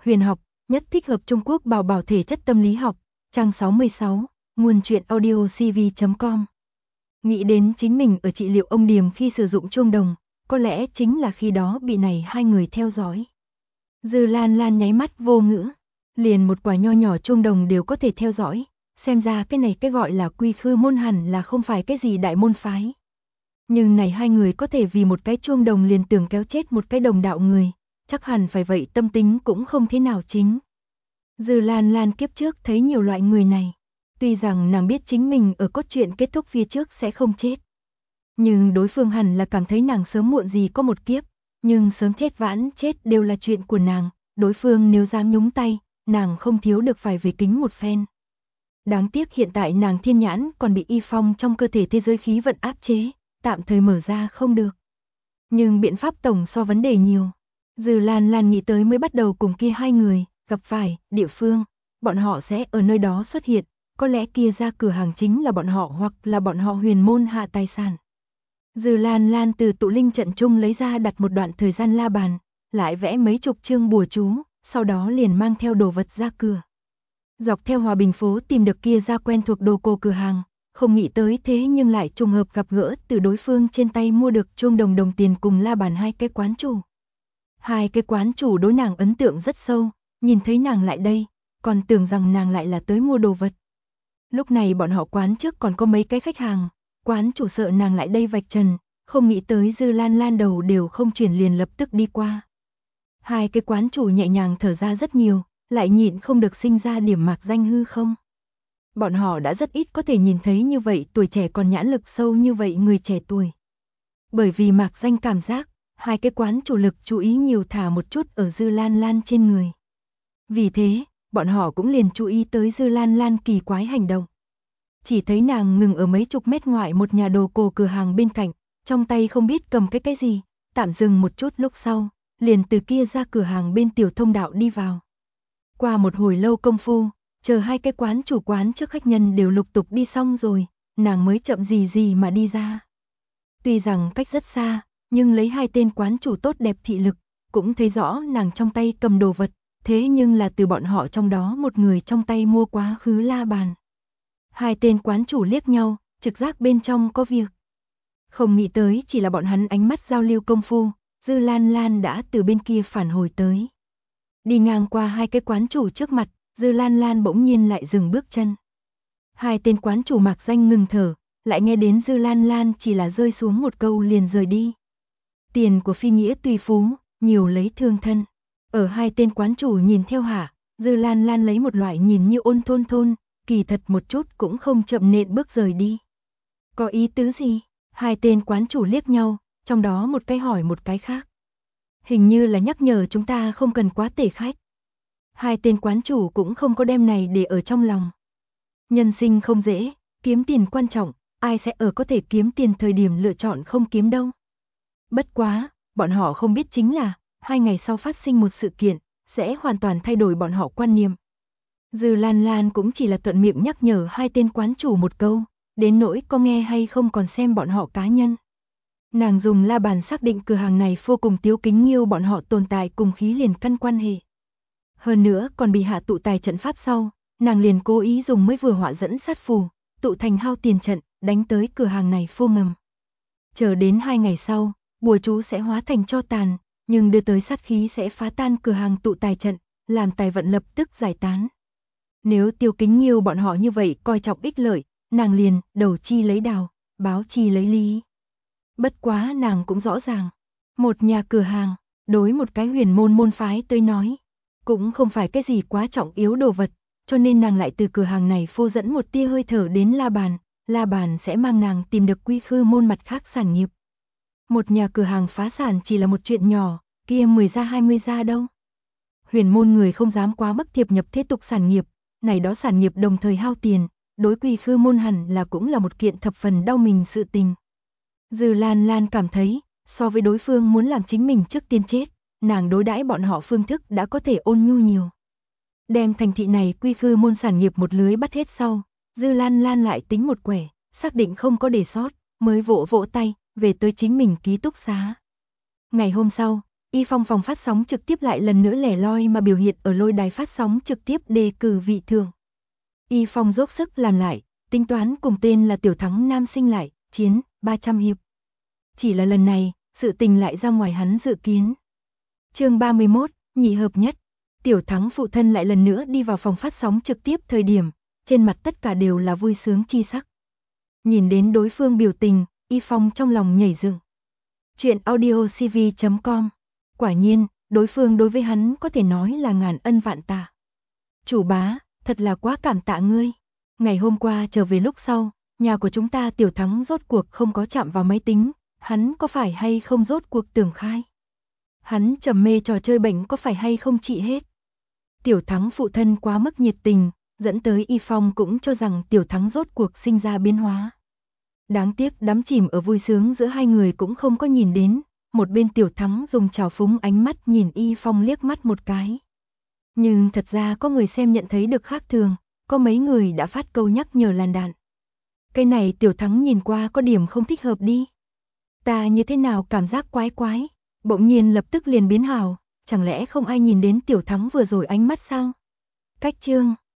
huyền học, nhất thích hợp Trung Quốc bảo bảo thể chất tâm lý học, trang 66, nguồn truyện audio cv.com. Nghĩ đến chính mình ở trị liệu ông Điềm khi sử dụng chuông đồng, có lẽ chính là khi đó bị này hai người theo dõi. Dư Lan Lan nháy mắt vô ngữ, liền một quả nho nhỏ chuông đồng đều có thể theo dõi, xem ra cái này cái gọi là Quy Khư môn hẳn là không phải cái gì đại môn phái. Nhưng này hai người có thể vì một cái chuông đồng liền tưởng kéo chết một cái đồng đạo người, chắc hẳn phải vậy tâm tính cũng không thế nào chính. Dư Lan Lan kiếp trước thấy nhiều loại người này, tuy rằng nàng biết chính mình ở cốt truyện kết thúc phía trước sẽ không chết. Nhưng đối phương hẳn là cảm thấy nàng sớm muộn gì có một kiếp, nhưng sớm chết vãn chết đều là chuyện của nàng, đối phương nếu dám nhúng tay, nàng không thiếu được phải về kính một phen. Đáng tiếc hiện tại nàng thiên nhãn còn bị y phong trong cơ thể thế giới khí vận áp chế, tạm thời mở ra không được. Nhưng biện pháp tổng so vấn đề nhiều. Dư Lan Lan nghĩ tới mới bắt đầu cùng kia hai người, gặp phải, địa phương, bọn họ sẽ ở nơi đó xuất hiện, có lẽ kia ra cửa hàng chính là bọn họ hoặc là bọn họ huyền môn hạ tài sản. Dư Lan Lan từ tụ linh trận chung lấy ra đặt một đoạn thời gian la bàn, lại vẽ mấy chục chương bùa chú, sau đó liền mang theo đồ vật ra cửa. Dọc theo Hòa Bình phố tìm được kia ra quen thuộc đồ cổ cửa hàng, không nghĩ tới thế nhưng lại trùng hợp gặp gỡ từ đối phương trên tay mua được chuông đồng đồng tiền cùng la bàn hai cái quán chủ. Hai cái quán chủ đối nàng ấn tượng rất sâu, nhìn thấy nàng lại đây, còn tưởng rằng nàng lại là tới mua đồ vật. Lúc này bọn họ quán trước còn có mấy cái khách hàng, quán chủ sợ nàng lại đây vạch trần, không nghĩ tới Dư Lan Lan đầu đều không chuyển liền lập tức đi qua. Hai cái quán chủ nhẹ nhàng thở ra rất nhiều, lại nhịn không được sinh ra điểm mạc danh hư không. Bọn họ đã rất ít có thể nhìn thấy như vậy tuổi trẻ còn nhãn lực sâu như vậy người trẻ tuổi. Bởi vì mạc danh cảm giác, hai cái quán chủ lực chú ý nhiều thả một chút ở Dư Lan Lan trên người. Vì thế, bọn họ cũng liền chú ý tới Dư Lan Lan kỳ quái hành động. Chỉ thấy nàng ngừng ở mấy chục mét ngoại một nhà đồ cổ cửa hàng bên cạnh, trong tay không biết cầm cái gì, tạm dừng một chút lúc sau, liền từ kia ra cửa hàng bên tiểu thông đạo đi vào. Qua một hồi lâu công phu, chờ hai cái quán chủ quán trước khách nhân đều lục tục đi xong rồi, nàng mới chậm gì mà đi ra. Tuy rằng cách rất xa, nhưng lấy hai tên quán chủ tốt đẹp thị lực, cũng thấy rõ nàng trong tay cầm đồ vật, thế nhưng là từ bọn họ trong đó một người trong tay mua quá khứ la bàn. Hai tên quán chủ liếc nhau, trực giác bên trong có việc. Không nghĩ tới chỉ là bọn hắn ánh mắt giao lưu công phu, Dư Lan Lan đã từ bên kia phản hồi tới. Đi ngang qua hai cái quán chủ trước mặt, Dư Lan Lan bỗng nhiên lại dừng bước chân. Hai tên quán chủ mạc danh ngừng thở, lại nghe đến Dư Lan Lan chỉ là rơi xuống một câu liền rời đi. Tiền của phi nghĩa tùy phú, nhiều lấy thương thân. Ở hai tên quán chủ nhìn theo hạ, Dư Lan Lan lấy một loại nhìn như ôn thôn, kỳ thật một chút cũng không chậm nện bước rời đi. Có ý tứ gì? Hai tên quán chủ liếc nhau, trong đó một cái hỏi một cái khác. Hình như là nhắc nhở chúng ta không cần quá tể khách. Hai tên quán chủ cũng không có đem này để ở trong lòng. Nhân sinh không dễ, kiếm tiền quan trọng, ai sẽ ở có thể kiếm tiền thời điểm lựa chọn không kiếm đâu. Bất quá, bọn họ không biết chính là, 2 ngày sau phát sinh một sự kiện, sẽ hoàn toàn thay đổi bọn họ quan niệm. Dư Lan Lan cũng chỉ là thuận miệng nhắc nhở hai tên quán chủ một câu, đến nỗi có nghe hay không còn xem bọn họ cá nhân. Nàng dùng la bàn xác định cửa hàng này vô cùng tiếu kính nghiêu bọn họ tồn tại cùng khí liền căn quan hệ. Hơn nữa còn bị hạ tụ tài trận pháp sau, nàng liền cố ý dùng mới vừa họa dẫn sát phù, tụ thành hao tiền trận, đánh tới cửa hàng này phô ngầm. Chờ đến 2 ngày sau, bùa chú sẽ hóa thành tro tàn, nhưng đưa tới sát khí sẽ phá tan cửa hàng tụ tài trận, làm tài vận lập tức giải tán. Nếu Tiêu Kính Nghiêu bọn họ như vậy coi trọng ích lợi, nàng liền đầu chi lấy đào, báo chi lấy lý. Bất quá nàng cũng rõ ràng, một nhà cửa hàng, đối một cái huyền môn môn phái tới nói, cũng không phải cái gì quá trọng yếu đồ vật, cho nên nàng lại từ cửa hàng này phô dẫn một tia hơi thở đến la bàn sẽ mang nàng tìm được Quy Khư môn mặt khác sản nghiệp. Một nhà cửa hàng phá sản chỉ là một chuyện nhỏ, kia 10 gia 20 gia đâu. Huyền môn người không dám quá bất thiệp nhập thế tục sản nghiệp, này đó sản nghiệp đồng thời hao tiền, đối Quy Khư môn hẳn là cũng là một kiện thập phần đau mình sự tình. Dư Lan Lan cảm thấy, so với đối phương muốn làm chính mình trước tiên chết, nàng đối đãi bọn họ phương thức đã có thể ôn nhu nhiều. Đem thành thị này Quy Khư môn sản nghiệp một lưới bắt hết sau, Dư Lan Lan lại tính một quẻ, xác định không có để sót, mới vỗ tay, về tới chính mình ký túc xá. Ngày hôm sau, Y Phong phòng phát sóng trực tiếp lại lần nữa lẻ loi mà biểu hiện ở lôi đài phát sóng trực tiếp đề cử vị thưởng. Y Phong dốc sức làm lại, tính toán cùng tên là Tiểu Thắng nam sinh lại, chiến 300 hiệp. Chỉ là lần này, sự tình lại ra ngoài hắn dự kiến. Chương 31, nhị hợp nhất. Tiểu Thắng phụ thân lại lần nữa đi vào phòng phát sóng trực tiếp thời điểm, trên mặt tất cả đều là vui sướng chi sắc. Nhìn đến đối phương biểu tình, Y Phong trong lòng nhảy dựng. Chuyện audiocv.com. Quả nhiên, đối phương đối với hắn có thể nói là ngàn ân vạn tạ. Chủ bá, thật là quá cảm tạ ngươi. Ngày hôm qua trở về lúc sau, nhà của chúng ta Tiểu Thắng rốt cuộc không có chạm vào máy tính, hắn có phải hay không rốt cuộc tưởng khai? Hắn trầm mê trò chơi bệnh có phải hay không trị hết? Tiểu Thắng phụ thân quá mức nhiệt tình, dẫn tới Y Phong cũng cho rằng Tiểu Thắng rốt cuộc sinh ra biến hóa. Đáng tiếc đắm chìm ở vui sướng giữa hai người cũng không có nhìn đến, một bên Tiểu Thắng dùng trào phúng ánh mắt nhìn Y Phong liếc mắt một cái. Nhưng thật ra có người xem nhận thấy được khác thường, có mấy người đã phát câu nhắc nhở làn đạn. Cái này Tiểu Thắng nhìn qua có điểm không thích hợp đi. Ta như thế nào cảm giác quái quái, bỗng nhiên lập tức liền biến hào, chẳng lẽ không ai nhìn đến Tiểu Thắng vừa rồi ánh mắt sao? Cách chương